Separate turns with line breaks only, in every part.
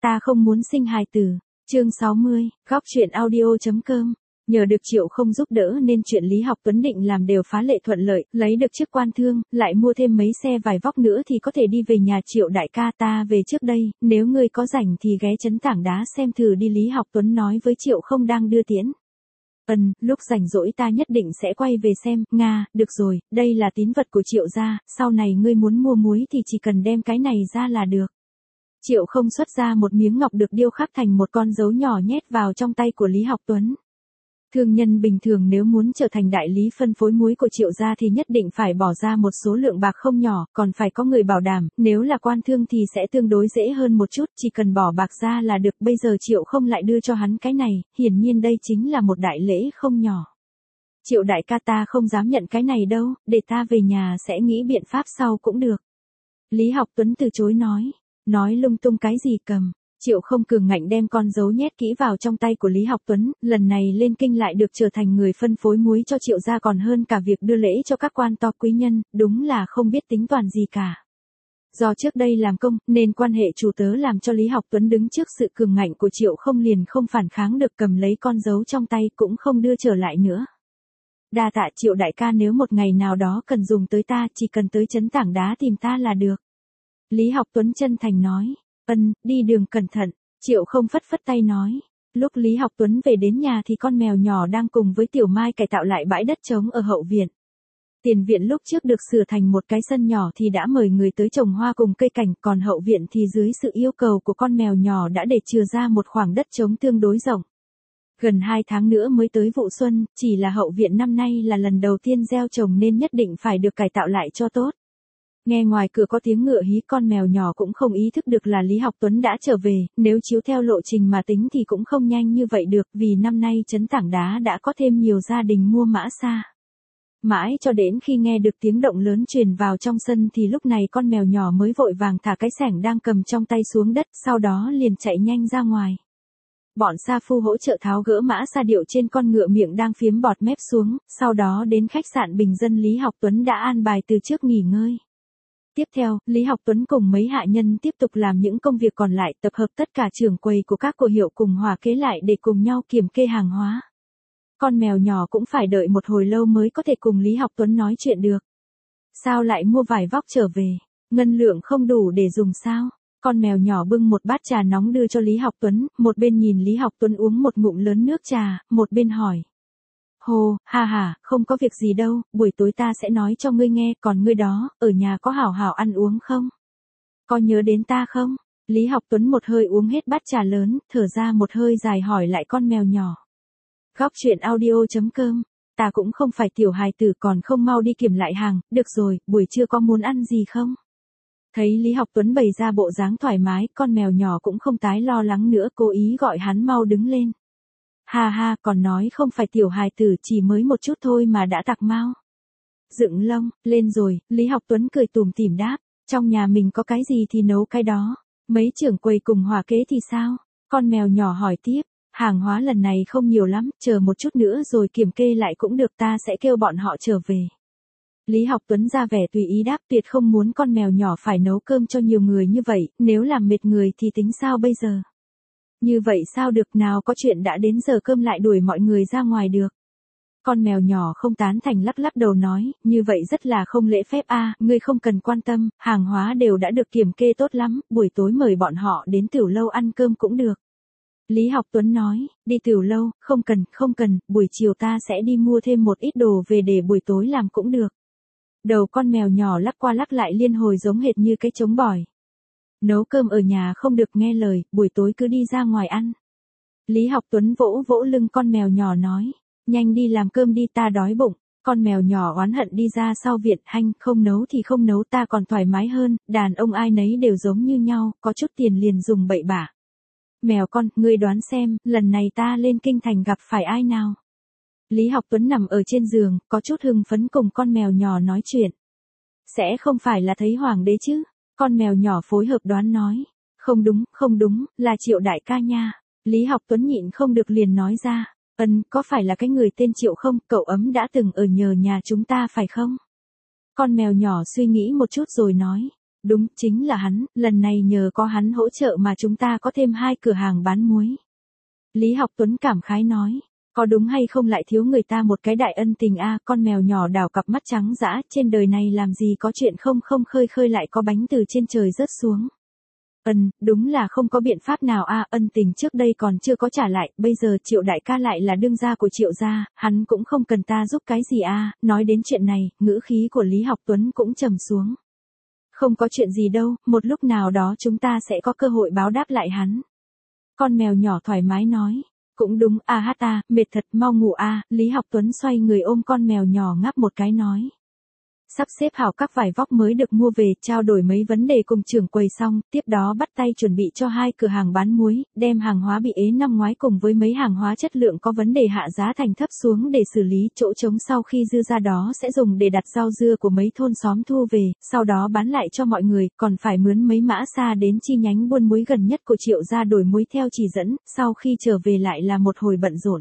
Ta không muốn sinh hài tử. Chương 60, góc truyện audio.com. Nhờ được Triệu Không giúp đỡ nên chuyện Lý Học Tuấn định làm đều phá lệ thuận lợi, lấy được chức quan thương, lại mua thêm mấy xe vải vóc nữa thì có thể đi về nhà Triệu đại ca. Ta về trước đây, nếu ngươi có rảnh thì ghé Trấn Tảng Đá xem thử đi. Lý Học Tuấn nói với Triệu Không đang đưa tiễn. Lúc rảnh rỗi ta nhất định sẽ quay về xem. Nga, được rồi, đây là tín vật của Triệu gia, sau này ngươi muốn mua muối thì chỉ cần đem cái này ra là được. Triệu Không xuất ra một miếng ngọc được điêu khắc thành một con dấu nhỏ nhét vào trong tay của Lý Học Tuấn. Thương nhân bình thường nếu muốn trở thành đại lý phân phối muối của Triệu gia thì nhất định phải bỏ ra một số lượng bạc không nhỏ, còn phải có người bảo đảm, nếu là quan thương thì sẽ tương đối dễ hơn một chút, chỉ cần bỏ bạc ra là được. Bây giờ Triệu Không lại đưa cho hắn cái này, hiển nhiên đây chính là một đại lễ không nhỏ. Triệu đại ca, ta không dám nhận cái này đâu, để ta về nhà sẽ nghĩ biện pháp sau cũng được. Lý Học Tuấn từ chối nói lung tung cái gì cầm. Triệu Không cường ngạnh đem con dấu nhét kỹ vào trong tay của Lý Học Tuấn, lần này lên kinh lại được trở thành người phân phối muối cho Triệu gia còn hơn cả việc đưa lễ cho các quan to quý nhân, đúng là không biết tính toán gì cả. Do trước đây làm công, nên quan hệ chủ tớ làm cho Lý Học Tuấn đứng trước sự cường ngạnh của Triệu Không liền không phản kháng được, cầm lấy con dấu trong tay cũng không đưa trở lại nữa. Đa tạ Triệu đại ca, nếu một ngày nào đó cần dùng tới ta, chỉ cần tới Trấn Tảng Đá tìm ta là được. Lý Học Tuấn chân thành nói. Đi đường cẩn thận. Triệu Không phất phất tay nói. Lúc Lý Học Tuấn về đến nhà thì con mèo nhỏ đang cùng với Tiểu Mai cải tạo lại bãi đất trống ở hậu viện. Tiền viện lúc trước được sửa thành một cái sân nhỏ thì đã mời người tới trồng hoa cùng cây cảnh, còn hậu viện thì dưới sự yêu cầu của con mèo nhỏ đã để chừa ra một khoảng đất trống tương đối rộng. Gần 2 tháng nữa mới tới vụ xuân, chỉ là hậu viện năm nay là lần đầu tiên gieo trồng nên nhất định phải được cải tạo lại cho tốt. Nghe ngoài cửa có tiếng ngựa hí, con mèo nhỏ cũng không ý thức được là Lý Học Tuấn đã trở về, nếu chiếu theo lộ trình mà tính thì cũng không nhanh như vậy được, vì năm nay Trấn Tảng Đá đã có thêm nhiều gia đình mua mã xa. Mãi cho đến khi nghe được tiếng động lớn truyền vào trong sân thì lúc này con mèo nhỏ mới vội vàng thả cái xẻng đang cầm trong tay xuống đất, sau đó liền chạy nhanh ra ngoài. Bọn sa phu hỗ trợ tháo gỡ mã sa điệu trên con ngựa miệng đang phiếm bọt mép xuống, sau đó đến khách sạn bình dân Lý Học Tuấn đã an bài từ trước nghỉ ngơi. Tiếp theo, Lý Học Tuấn cùng mấy hạ nhân tiếp tục làm những công việc còn lại, tập hợp tất cả trưởng quầy của các cửa hiệu cùng hòa kế lại để cùng nhau kiểm kê hàng hóa. Con mèo nhỏ cũng phải đợi một hồi lâu mới có thể cùng Lý Học Tuấn nói chuyện được. Sao lại mua vải vóc trở về? Ngân lượng không đủ để dùng sao? Con mèo nhỏ bưng một bát trà nóng đưa cho Lý Học Tuấn, một bên nhìn Lý Học Tuấn uống một ngụm lớn nước trà, một bên hỏi. Hồ, không có việc gì đâu, buổi tối ta sẽ nói cho ngươi nghe, còn ngươi đó, ở nhà có hảo hảo ăn uống không? Có nhớ đến ta không? Lý Học Tuấn một hơi uống hết bát trà lớn, thở ra một hơi dài hỏi lại con mèo nhỏ. Góc truyện audio.com, ta cũng không phải tiểu hài tử, còn không mau đi kiểm lại hàng, được rồi, buổi trưa có muốn ăn gì không? Thấy Lý Học Tuấn bày ra bộ dáng thoải mái, con mèo nhỏ cũng không tái lo lắng nữa, cố ý gọi hắn mau đứng lên. Còn nói không phải tiểu hài tử, chỉ mới một chút thôi mà đã tặc mau. Dựng lông, lên rồi, Lý Học Tuấn cười tủm tỉm đáp, trong nhà mình có cái gì thì nấu cái đó. Mấy trưởng quầy cùng hòa kế thì sao? Con mèo nhỏ hỏi tiếp, hàng hóa lần này không nhiều lắm, chờ một chút nữa rồi kiểm kê lại cũng được, ta sẽ kêu bọn họ trở về. Lý Học Tuấn ra vẻ tùy ý đáp, tuyệt không muốn con mèo nhỏ phải nấu cơm cho nhiều người như vậy, nếu làm mệt người thì tính sao bây giờ? Như vậy sao được, nào có chuyện đã đến giờ cơm lại đuổi mọi người ra ngoài được. Con mèo nhỏ không tán thành lắc lắc đầu nói, như vậy rất là không lễ phép ngươi không cần quan tâm, hàng hóa đều đã được kiểm kê tốt lắm, buổi tối mời bọn họ đến tiểu lâu ăn cơm cũng được. Lý Học Tuấn nói, đi tiểu lâu, không cần, buổi chiều ta sẽ đi mua thêm một ít đồ về để buổi tối làm cũng được. Đầu con mèo nhỏ lắc qua lắc lại liên hồi giống hệt như cái trống bỏi. Nấu cơm ở nhà không được nghe lời, buổi tối cứ đi ra ngoài ăn. Lý Học Tuấn vỗ vỗ lưng con mèo nhỏ nói, nhanh đi làm cơm đi, ta đói bụng. Con mèo nhỏ oán hận đi ra sau viện, không nấu thì không nấu, ta còn thoải mái hơn, đàn ông ai nấy đều giống như nhau, có chút tiền liền dùng bậy bạ. Mèo con, ngươi đoán xem, lần này ta lên kinh thành gặp phải ai nào? Lý Học Tuấn nằm ở trên giường, có chút hưng phấn cùng con mèo nhỏ nói chuyện. Sẽ không phải là thấy hoàng đế chứ? Con mèo nhỏ phối hợp đoán nói. Không đúng, là Triệu đại ca nha. Lý Học Tuấn nhịn không được liền nói ra. Có phải là cái người tên Triệu không, cậu ấm đã từng ở nhờ nhà chúng ta phải không? Con mèo nhỏ suy nghĩ một chút rồi nói. đúng, chính là hắn, lần này nhờ có hắn hỗ trợ mà chúng ta có thêm 2 cửa hàng bán muối. Lý Học Tuấn cảm khái nói. Có đúng hay không lại thiếu người ta một cái đại ân tình a, con mèo nhỏ đảo cặp mắt trắng dã, trên đời này làm gì có chuyện không không khơi khơi lại có bánh từ trên trời rớt xuống. Đúng là không có biện pháp nào a, ân tình trước đây còn chưa có trả lại, bây giờ Triệu đại ca lại là đương gia của Triệu gia, hắn cũng không cần ta giúp cái gì a. Nói đến chuyện này, ngữ khí của Lý Học Tuấn cũng trầm xuống. Không có chuyện gì đâu, một lúc nào đó chúng ta sẽ có cơ hội báo đáp lại hắn. Con mèo nhỏ thoải mái nói. Cũng đúng, mệt thật, mau ngủ a. Lý Học Tuấn xoay người ôm con mèo nhỏ ngáp một cái nói. Sắp xếp hảo các vải vóc mới được mua về, trao đổi mấy vấn đề cùng trưởng quầy xong, tiếp đó bắt tay chuẩn bị cho 2 cửa hàng bán muối, đem hàng hóa bị ế năm ngoái cùng với mấy hàng hóa chất lượng có vấn đề hạ giá thành thấp xuống để xử lý, chỗ trống sau khi dư ra đó sẽ dùng để đặt rau dưa của mấy thôn xóm thu về, sau đó bán lại cho mọi người, còn phải mướn mấy mã xa đến chi nhánh buôn muối gần nhất của Triệu gia đổi muối theo chỉ dẫn, sau khi trở về lại là một hồi bận rộn.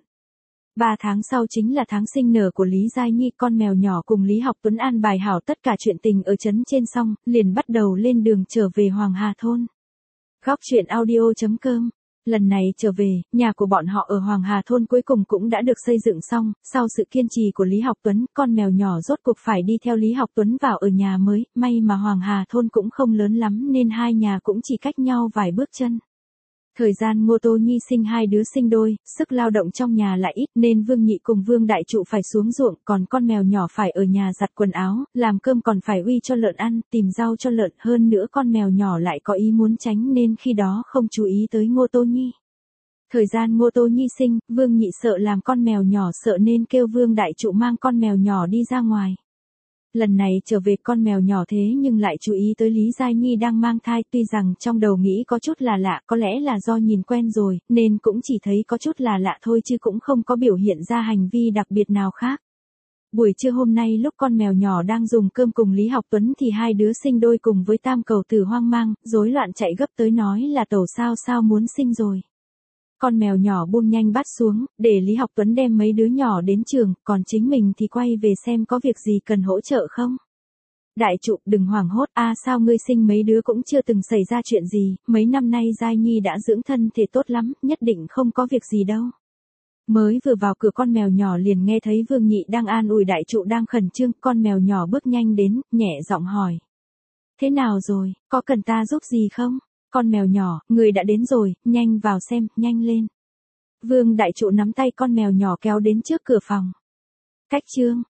3 tháng sau chính là tháng sinh nở của Lý Giai Nhi, con mèo nhỏ cùng Lý Học Tuấn an bài hảo tất cả chuyện tình ở trấn trên xong, liền bắt đầu lên đường trở về Hoàng Hà thôn. Góc truyện audio.com. Lần này trở về, nhà của bọn họ ở Hoàng Hà thôn cuối cùng cũng đã được xây dựng xong, sau sự kiên trì của Lý Học Tuấn, con mèo nhỏ rốt cuộc phải đi theo Lý Học Tuấn vào ở nhà mới, may mà Hoàng Hà thôn cũng không lớn lắm nên hai nhà cũng chỉ cách nhau vài bước chân. Thời gian Ngô Tô Nhi sinh 2 đứa sinh đôi, sức lao động trong nhà lại ít nên Vương Nhị cùng Vương Đại Trụ phải xuống ruộng, còn con mèo nhỏ phải ở nhà giặt quần áo, làm cơm còn phải uy cho lợn ăn, tìm rau cho lợn, hơn nữa con mèo nhỏ lại có ý muốn tránh nên khi đó không chú ý tới Ngô Tô Nhi. Thời gian Ngô Tô Nhi sinh, Vương Nhị sợ làm con mèo nhỏ sợ nên kêu Vương Đại Trụ mang con mèo nhỏ đi ra ngoài. Lần này trở về con mèo nhỏ thế nhưng lại chú ý tới Lý Giai Nhi đang mang thai, tuy rằng trong đầu nghĩ có chút là lạ, có lẽ là do nhìn quen rồi, nên cũng chỉ thấy có chút là lạ thôi chứ cũng không có biểu hiện ra hành vi đặc biệt nào khác. Buổi trưa hôm nay lúc con mèo nhỏ đang dùng cơm cùng Lý Học Tuấn thì 2 đứa sinh đôi cùng với tam cầu tử hoang mang, rối loạn chạy gấp tới nói là tẩu sao muốn sinh rồi. Con mèo nhỏ buông nhanh bát xuống, để Lý Học Tuấn đem mấy đứa nhỏ đến trường, còn chính mình thì quay về xem có việc gì cần hỗ trợ không. Đại Trụ, đừng hoảng hốt, sao ngươi sinh mấy đứa cũng chưa từng xảy ra chuyện gì, mấy năm nay Giai Nhi đã dưỡng thân thể tốt lắm, nhất định không có việc gì đâu. Mới vừa vào cửa con mèo nhỏ liền nghe thấy Vương Nhị đang an ủi Đại Trụ đang khẩn trương, con mèo nhỏ bước nhanh đến, nhẹ giọng hỏi. Thế nào rồi, có cần ta giúp gì không? Con mèo nhỏ, người đã đến rồi, nhanh vào xem, nhanh lên. Vương Đại Trụ nắm tay con mèo nhỏ kéo đến trước cửa phòng. Cách chương.